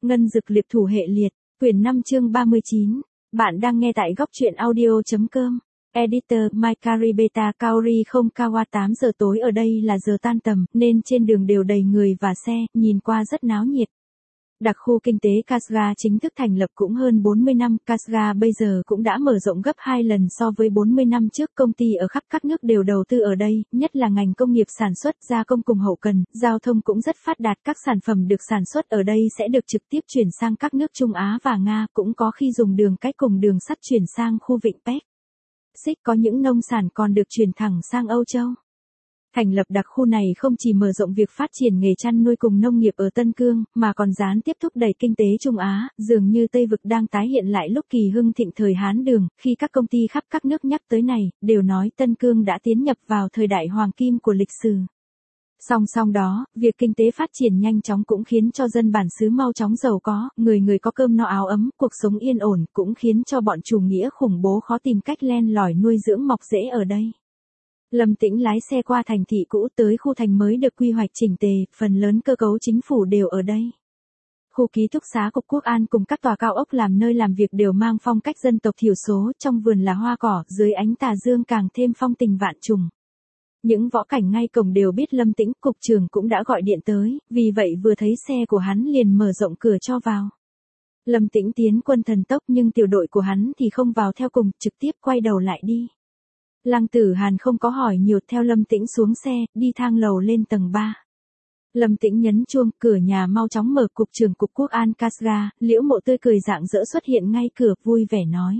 Ngân dực liệp thủ hệ liệt, quyển 5 chương 39. Bạn đang nghe tại góc truyện audio.com. Editor Maikari Beta Kaori không Kawa 8 giờ tối ở đây là giờ tan tầm, nên trên đường đều đầy người và xe, nhìn qua rất náo nhiệt. Đặc khu kinh tế Kasga chính thức thành lập cũng hơn 40 năm, Kasga bây giờ cũng đã mở rộng gấp 2 lần so với 40 năm trước. Công ty ở khắp các nước đều đầu tư ở đây, nhất là ngành công nghiệp sản xuất, gia công cùng hậu cần, giao thông cũng rất phát đạt. Các sản phẩm được sản xuất ở đây sẽ được trực tiếp chuyển sang các nước Trung Á và Nga, cũng có khi dùng đường cách cùng đường sắt chuyển sang khu vịnh Pek. Có những nông sản còn được chuyển thẳng sang Âu Châu. Thành lập đặc khu này không chỉ mở rộng việc phát triển nghề chăn nuôi cùng nông nghiệp ở Tân Cương, mà còn gián tiếp thúc đẩy kinh tế Trung Á, dường như Tây Vực đang tái hiện lại lúc kỳ hưng thịnh thời Hán Đường, khi các công ty khắp các nước nhắc tới này, đều nói Tân Cương đã tiến nhập vào thời đại hoàng kim của lịch sử. Song song đó, việc kinh tế phát triển nhanh chóng cũng khiến cho dân bản xứ mau chóng giàu có, người người có cơm no áo ấm, cuộc sống yên ổn, cũng khiến cho bọn chủ nghĩa khủng bố khó tìm cách len lỏi nuôi dưỡng mọc rễ ở đây. Lâm Tĩnh lái xe qua thành thị cũ tới khu thành mới được quy hoạch chỉnh tề, phần lớn cơ cấu chính phủ đều ở đây. Khu ký túc xá Cục Quốc an cùng các tòa cao ốc làm nơi làm việc đều mang phong cách dân tộc thiểu số, trong vườn là hoa cỏ, dưới ánh tà dương càng thêm phong tình vạn trùng. Những võ cảnh ngay cổng đều biết Lâm Tĩnh, cục trưởng cũng đã gọi điện tới, vì vậy vừa thấy xe của hắn liền mở rộng cửa cho vào. Lâm Tĩnh tiến quân thần tốc nhưng tiểu đội của hắn thì không vào theo cùng, trực tiếp quay đầu lại đi. Lăng Tử Hàn không có hỏi nhiều, theo Lâm Tĩnh xuống xe, đi thang lầu lên tầng 3. Lâm Tĩnh nhấn chuông, cửa nhà mau chóng mở. Cục trưởng Cục Quốc an Kasga, Liễu Mộ tươi cười rạng rỡ xuất hiện ngay cửa, vui vẻ nói.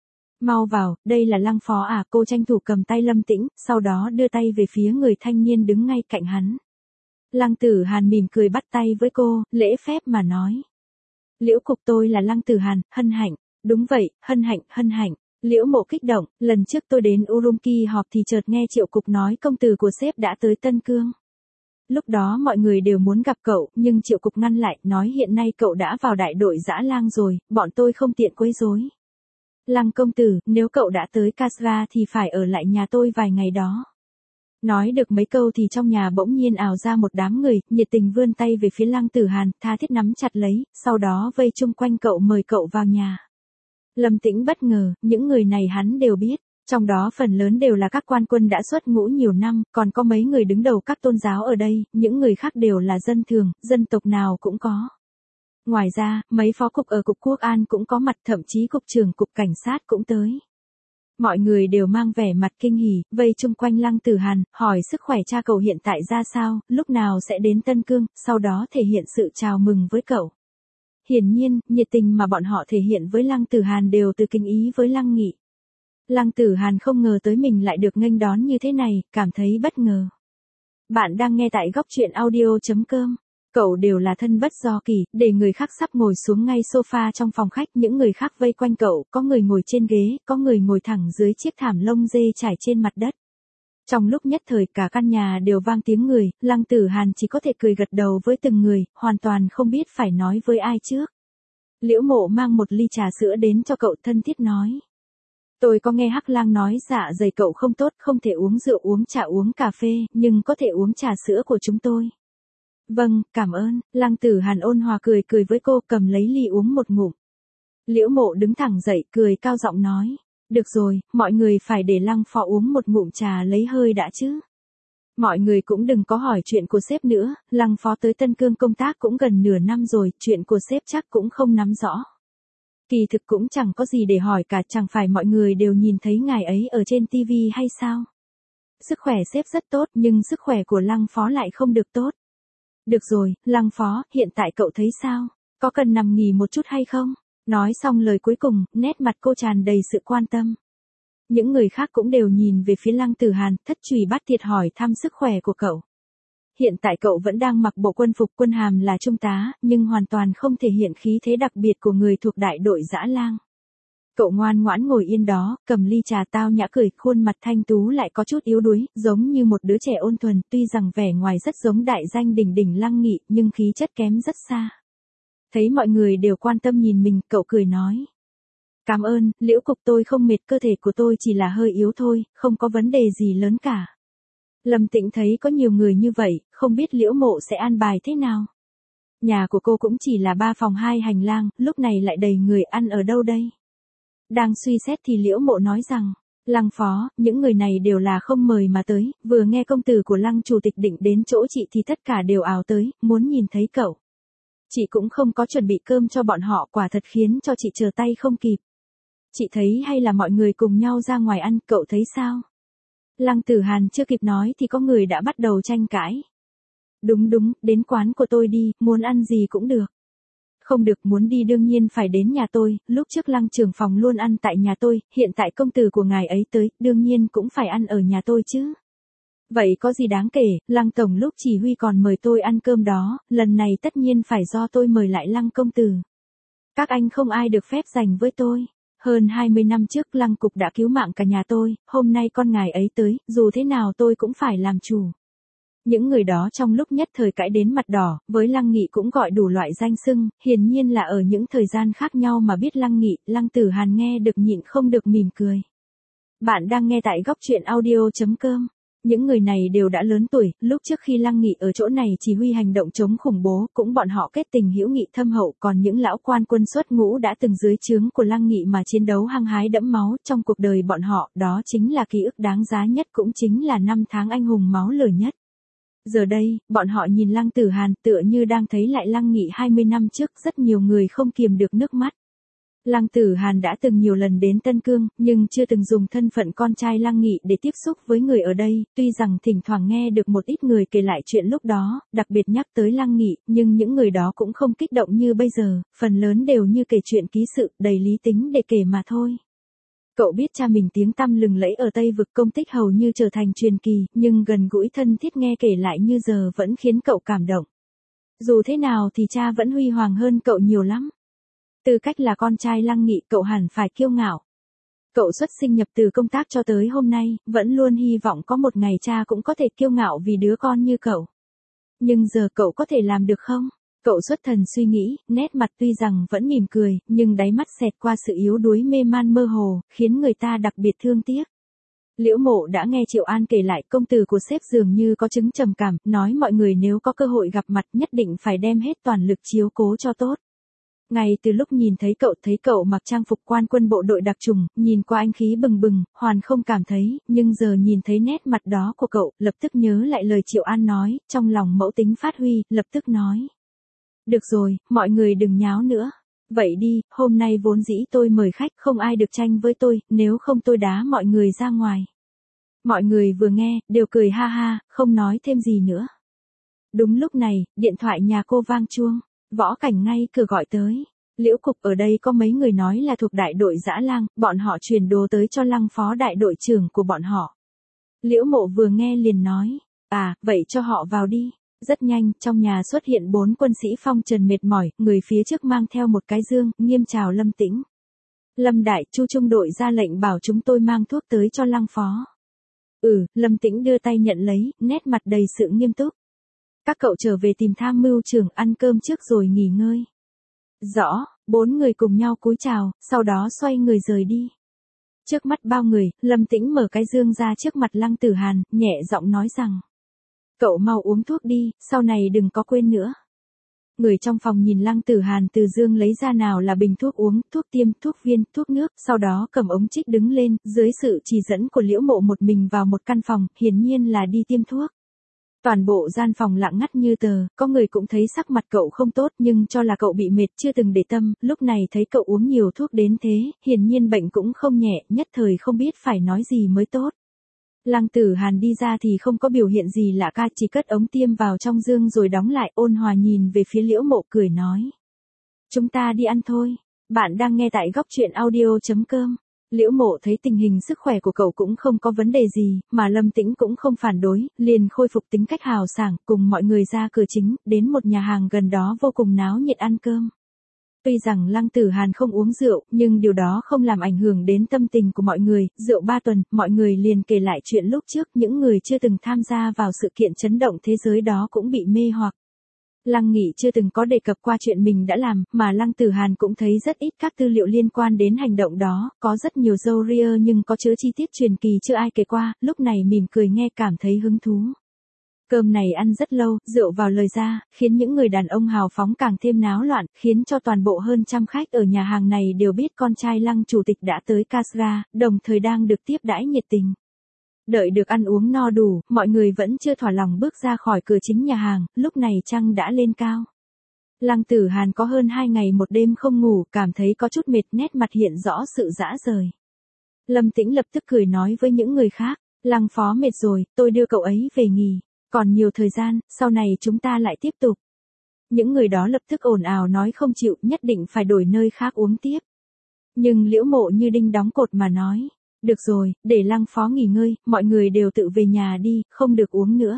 Mau vào, đây là Lăng phó à. Cô tranh thủ cầm tay Lâm Tĩnh, sau đó đưa tay về phía người thanh niên đứng ngay cạnh hắn. Lăng Tử Hàn mỉm cười bắt tay với cô, lễ phép mà nói. Liễu Cục, tôi là Lăng Tử Hàn, hân hạnh. Đúng vậy, hân hạnh, hân hạnh. Liễu Mộ kích động, lần trước tôi đến Urumqi họp thì chợt nghe Triệu Cục nói công tử của sếp đã tới Tân Cương. Lúc đó mọi người đều muốn gặp cậu, nhưng Triệu Cục ngăn lại, nói hiện nay cậu đã vào đại đội Dã Lang rồi, bọn tôi không tiện quấy rối. Lăng công tử, nếu cậu đã tới Kasga thì phải ở lại nhà tôi vài ngày đó. Nói được mấy câu thì trong nhà bỗng nhiên ào ra một đám người, nhiệt tình vươn tay về phía Lăng Tử Hàn, tha thiết nắm chặt lấy, sau đó vây chung quanh cậu mời cậu vào nhà. Lâm Tĩnh bất ngờ, những người này hắn đều biết, trong đó phần lớn đều là các quan quân đã xuất ngũ nhiều năm, còn có mấy người đứng đầu các tôn giáo ở đây, những người khác đều là dân thường, dân tộc nào cũng có. Ngoài ra, mấy phó cục ở Cục Quốc an cũng có mặt, thậm chí cục trưởng Cục Cảnh sát cũng tới. Mọi người đều mang vẻ mặt kinh hỉ, vây chung quanh Lăng Tử Hàn, hỏi sức khỏe cha cậu hiện tại ra sao, lúc nào sẽ đến Tân Cương, sau đó thể hiện sự chào mừng với cậu. Hiển nhiên, nhiệt tình mà bọn họ thể hiện với Lăng Tử Hàn đều từ kính ý với Lăng Nghị. Lăng Tử Hàn không ngờ tới mình lại được nghênh đón như thế này, cảm thấy bất ngờ. Bạn đang nghe tại góc truyện audio.com. Cậu đều là thân bất do kỳ, để người khác sắp ngồi xuống ngay sofa trong phòng khách, những người khác vây quanh cậu, có người ngồi trên ghế, có người ngồi thẳng dưới chiếc thảm lông dê trải trên mặt đất. Trong lúc nhất thời cả căn nhà đều vang tiếng người, Lăng Tử Hàn chỉ có thể cười gật đầu với từng người, hoàn toàn không biết phải nói với ai trước. Liễu Mộ mang một ly trà sữa đến cho cậu, thân thiết nói. Tôi có nghe Hắc Lang nói dạ dày cậu không tốt, không thể uống rượu uống trà uống cà phê, nhưng có thể uống trà sữa của chúng tôi. Vâng, cảm ơn. Lăng Tử Hàn ôn hòa cười cười với cô, cầm lấy ly uống một ngụm. Liễu Mộ đứng thẳng dậy, cười cao giọng nói. Được rồi, mọi người phải để Lăng phó uống một ngụm trà lấy hơi đã chứ. Mọi người cũng đừng có hỏi chuyện của sếp nữa, Lăng phó tới Tân Cương công tác cũng gần nửa năm rồi, chuyện của sếp chắc cũng không nắm rõ. Kỳ thực cũng chẳng có gì để hỏi cả, chẳng phải mọi người đều nhìn thấy ngài ấy ở trên TV hay sao? Sức khỏe sếp rất tốt, nhưng sức khỏe của Lăng phó lại không được tốt. Được rồi, Lăng phó, hiện tại cậu thấy sao? Có cần nằm nghỉ một chút hay không? Nói xong lời cuối cùng, nét mặt cô tràn đầy sự quan tâm. Những người khác cũng đều nhìn về phía Lăng Tử Hàn, thất trùy bắt thiệt hỏi thăm sức khỏe của cậu. Hiện tại cậu vẫn đang mặc bộ quân phục, quân hàm là trung tá, nhưng hoàn toàn không thể hiện khí thế đặc biệt của người thuộc đại đội Dã Lang. Cậu ngoan ngoãn ngồi yên đó, cầm ly trà tao nhã cười, khuôn mặt thanh tú lại có chút yếu đuối, giống như một đứa trẻ ôn thuần, tuy rằng vẻ ngoài rất giống đại danh đỉnh đỉnh Lăng Nghị, nhưng khí chất kém rất xa. Thấy mọi người đều quan tâm nhìn mình, cậu cười nói. Cảm ơn, Liễu Cục, tôi không mệt, cơ thể của tôi chỉ là hơi yếu thôi, không có vấn đề gì lớn cả. Lâm Tĩnh thấy có nhiều người như vậy, không biết Liễu Mộ sẽ an bài thế nào. Nhà của cô cũng chỉ là 3 phòng 2 hành lang, lúc này lại đầy người, ăn ở đâu đây? Đang suy xét thì Liễu Mộ nói rằng, Lăng phó, những người này đều là không mời mà tới, vừa nghe công tử của Lăng chủ tịch định đến chỗ chị thì tất cả đều ào tới, muốn nhìn thấy cậu. Chị cũng không có chuẩn bị cơm cho bọn họ, quả thật khiến cho chị chờ tay không kịp. Chị thấy hay là mọi người cùng nhau ra ngoài ăn, cậu thấy sao? Lăng Tử Hàn chưa kịp nói thì có người đã bắt đầu tranh cãi. Đúng, đến quán của tôi đi, muốn ăn gì cũng được. Không được, muốn đi đương nhiên phải đến nhà tôi, lúc trước Lăng trưởng phòng luôn ăn tại nhà tôi, hiện tại công tử của ngài ấy tới, đương nhiên cũng phải ăn ở nhà tôi chứ. Vậy có gì đáng kể, Lăng tổng lúc chỉ huy còn mời tôi ăn cơm đó, lần này tất nhiên phải do tôi mời lại Lăng công tử. Các anh không ai được phép giành với tôi. Hơn 20 năm trước Lăng cục đã cứu mạng cả nhà tôi, hôm nay con ngài ấy tới, dù thế nào tôi cũng phải làm chủ. Những người đó trong lúc nhất thời cãi đến mặt đỏ, với Lăng Nghị cũng gọi đủ loại danh xưng, hiển nhiên là ở những thời gian khác nhau mà biết Lăng Nghị, Lăng Tử Hàn nghe được nhịn không được mỉm cười. Bạn đang nghe tại góc truyện audio.com. Những người này đều đã lớn tuổi, lúc trước khi Lăng Nghị ở chỗ này chỉ huy hành động chống khủng bố, cũng bọn họ kết tình hữu nghị thâm hậu, còn những lão quan quân xuất ngũ đã từng dưới trướng của Lăng Nghị mà chiến đấu hăng hái đẫm máu, trong cuộc đời bọn họ, đó chính là ký ức đáng giá nhất, cũng chính là năm tháng anh hùng máu lửa nhất. Giờ đây, bọn họ nhìn Lăng Tử Hàn tựa như đang thấy lại Lăng Nghị 20 năm trước, rất nhiều người không kiềm được nước mắt. Lăng Tử Hàn đã từng nhiều lần đến Tân Cương, nhưng chưa từng dùng thân phận con trai Lăng Nghị để tiếp xúc với người ở đây, tuy rằng thỉnh thoảng nghe được một ít người kể lại chuyện lúc đó, đặc biệt nhắc tới Lăng Nghị, nhưng những người đó cũng không kích động như bây giờ, phần lớn đều như kể chuyện ký sự, đầy lý tính để kể mà thôi. Cậu biết cha mình tiếng tăm lừng lẫy ở Tây Vực, công tích hầu như trở thành truyền kỳ, nhưng gần gũi thân thiết nghe kể lại như giờ vẫn khiến cậu cảm động. Dù thế nào thì cha vẫn huy hoàng hơn cậu nhiều lắm. Tư cách là con trai Lăng Nghị, cậu hẳn phải kiêu ngạo. Cậu xuất sinh nhập từ công tác cho tới hôm nay, vẫn luôn hy vọng có một ngày cha cũng có thể kiêu ngạo vì đứa con như cậu. Nhưng giờ cậu có thể làm được không? Cậu xuất thần suy nghĩ, nét mặt tuy rằng vẫn mỉm cười, nhưng đáy mắt xẹt qua sự yếu đuối mê man mơ hồ, khiến người ta đặc biệt thương tiếc. Liễu Mộ đã nghe Triệu An kể lại, công tử của sếp dường như có chứng trầm cảm, nói mọi người nếu có cơ hội gặp mặt nhất định phải đem hết toàn lực chiếu cố cho tốt. Ngay từ lúc nhìn thấy cậu mặc trang phục quan quân bộ đội đặc trùng, nhìn qua anh khí bừng bừng, hoàn không cảm thấy, nhưng giờ nhìn thấy nét mặt đó của cậu, lập tức nhớ lại lời Triệu An nói, trong lòng mẫu tính phát huy, lập tức nói. Được rồi, mọi người đừng nháo nữa. Vậy đi, hôm nay vốn dĩ tôi mời khách, không ai được tranh với tôi, nếu không tôi đá mọi người ra ngoài. Mọi người vừa nghe, đều cười ha ha, không nói thêm gì nữa. Đúng lúc này, điện thoại nhà cô vang chuông. Võ Cảnh ngay cửa gọi tới. Liễu cục ở đây có mấy người nói là thuộc đại đội Dã Lang, bọn họ truyền đồ tới cho Lăng phó đại đội trưởng của bọn họ. Liễu Mộ vừa nghe liền nói, vậy cho họ vào đi. Rất nhanh, trong nhà xuất hiện 4 quân sĩ phong trần mệt mỏi, người phía trước mang theo một cái dương, nghiêm chào Lâm Tĩnh. Lâm đại, Chu trung đội ra lệnh bảo chúng tôi mang thuốc tới cho Lăng phó. Lâm Tĩnh đưa tay nhận lấy, nét mặt đầy sự nghiêm túc. Các cậu trở về tìm tham mưu trưởng ăn cơm trước rồi nghỉ ngơi. Rõ, 4 người cùng nhau cúi chào, sau đó xoay người rời đi. Trước mắt bao người, Lâm Tĩnh mở cái dương ra trước mặt Lăng Tử Hàn, nhẹ giọng nói rằng. Cậu mau uống thuốc đi, sau này đừng có quên nữa. Người trong phòng nhìn Lăng Tử Hàn từ dương lấy ra nào là bình thuốc uống, thuốc tiêm, thuốc viên, thuốc nước, sau đó cầm ống trích đứng lên, dưới sự chỉ dẫn của Liễu Mộ một mình vào một căn phòng, hiển nhiên là đi tiêm thuốc. Toàn bộ gian phòng lặng ngắt như tờ, có người cũng thấy sắc mặt cậu không tốt nhưng cho là cậu bị mệt chưa từng để tâm, lúc này thấy cậu uống nhiều thuốc đến thế, hiển nhiên bệnh cũng không nhẹ, nhất thời không biết phải nói gì mới tốt. Lăng Tử Hàn đi ra thì không có biểu hiện gì lạ cả, chỉ cất ống tiêm vào trong dương rồi đóng lại, ôn hòa nhìn về phía Liễu Mộ cười nói. Chúng ta đi ăn thôi. Bạn đang nghe tại góc truyện audio.com. Liễu Mộ thấy tình hình sức khỏe của cậu cũng không có vấn đề gì, mà Lâm Tĩnh cũng không phản đối, liền khôi phục tính cách hào sảng, cùng mọi người ra cửa chính, đến một nhà hàng gần đó vô cùng náo nhiệt ăn cơm. Tuy rằng Lăng Tử Hàn không uống rượu, nhưng điều đó không làm ảnh hưởng đến tâm tình của mọi người, rượu 3 tuần, mọi người liền kể lại chuyện lúc trước, những người chưa từng tham gia vào sự kiện chấn động thế giới đó cũng bị mê hoặc. Lăng Nghị chưa từng có đề cập qua chuyện mình đã làm, mà Lăng Tử Hàn cũng thấy rất ít các tư liệu liên quan đến hành động đó, có rất nhiều râu ria nhưng có chứa chi tiết truyền kỳ chưa ai kể qua, lúc này mỉm cười nghe cảm thấy hứng thú. Cơm này ăn rất lâu, rượu vào lời ra, khiến những người đàn ông hào phóng càng thêm náo loạn, khiến cho toàn bộ hơn trăm khách ở nhà hàng này đều biết con trai Lăng chủ tịch đã tới Casra, đồng thời đang được tiếp đãi nhiệt tình. Đợi được ăn uống no đủ, mọi người vẫn chưa thỏa lòng bước ra khỏi cửa chính nhà hàng, lúc này trăng đã lên cao. Lăng Tử Hàn có hơn 2 ngày một đêm không ngủ, cảm thấy có chút mệt, nét mặt hiện rõ sự rã rời. Lâm Tĩnh lập tức cười nói với những người khác, Lăng phó mệt rồi, tôi đưa cậu ấy về nghỉ, còn nhiều thời gian, sau này chúng ta lại tiếp tục. Những người đó lập tức ồn ào nói không chịu, nhất định phải đổi nơi khác uống tiếp. Nhưng Liễu Mộ như đinh đóng cột mà nói, được rồi, để Lăng phó nghỉ ngơi, mọi người đều tự về nhà đi, không được uống nữa.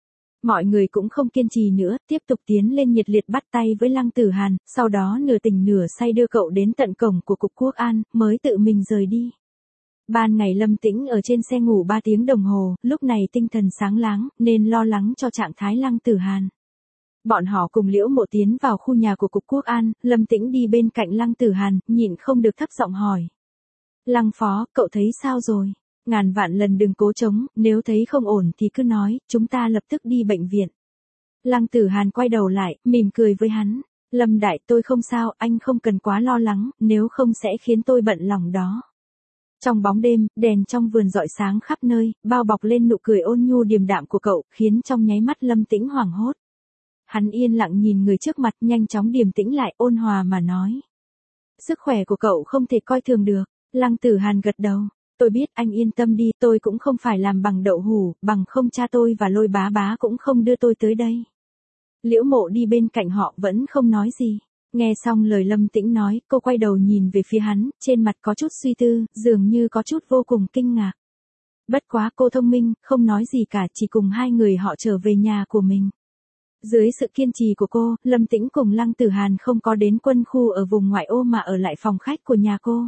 Mọi người cũng không kiên trì nữa, tiếp tục tiến lên nhiệt liệt bắt tay với Lăng Tử Hàn, sau đó nửa tỉnh nửa say đưa cậu đến tận cổng của Cục Quốc An, mới tự mình rời đi. Ban ngày Lâm Tĩnh ở trên xe ngủ 3 tiếng đồng hồ, lúc này tinh thần sáng láng, nên lo lắng cho trạng thái Lăng Tử Hàn. Bọn họ cùng Liễu Mộ tiến vào khu nhà của Cục Quốc An, Lâm Tĩnh đi bên cạnh Lăng Tử Hàn, nhịn không được thấp giọng hỏi. Lăng phó, cậu thấy sao rồi? Ngàn vạn lần đừng cố chống, nếu thấy không ổn thì cứ nói, chúng ta lập tức đi bệnh viện. Lăng Tử Hàn quay đầu lại, mỉm cười với hắn. Lâm đại, tôi không sao, anh không cần quá lo lắng, nếu không sẽ khiến tôi bận lòng đó. Trong bóng đêm, đèn trong vườn rọi sáng khắp nơi, bao bọc lên nụ cười ôn nhu điềm đạm của cậu, khiến trong nháy mắt Lâm Tĩnh hoảng hốt. Hắn yên lặng nhìn người trước mặt, nhanh chóng điềm tĩnh lại, ôn hòa mà nói. Sức khỏe của cậu không thể coi thường được. Lăng Tử Hàn gật đầu. Tôi biết, anh yên tâm đi, tôi cũng không phải làm bằng đậu hủ, bằng không cha tôi và Lôi bá bá cũng không đưa tôi tới đây. Liễu Mộ đi bên cạnh họ vẫn không nói gì. Nghe xong lời Lâm Tĩnh nói, cô quay đầu nhìn về phía hắn, trên mặt có chút suy tư, dường như có chút vô cùng kinh ngạc. Bất quá cô thông minh, không nói gì cả, chỉ cùng hai người họ trở về nhà của mình. Dưới sự kiên trì của cô, Lâm Tĩnh cùng Lăng Tử Hàn không có đến quân khu ở vùng ngoại ô mà ở lại phòng khách của nhà cô.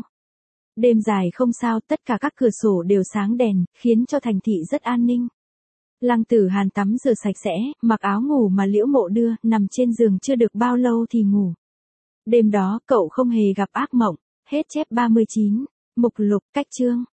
Đêm dài không sao, tất cả các cửa sổ đều sáng đèn, khiến cho thành thị rất an ninh. Lăng Tử Hàn tắm rửa sạch sẽ, mặc áo ngủ mà Liễu Mộ đưa, nằm trên giường chưa được bao lâu thì ngủ. Đêm đó, cậu không hề gặp ác mộng. Hết chép 39. Mục lục, cách chương.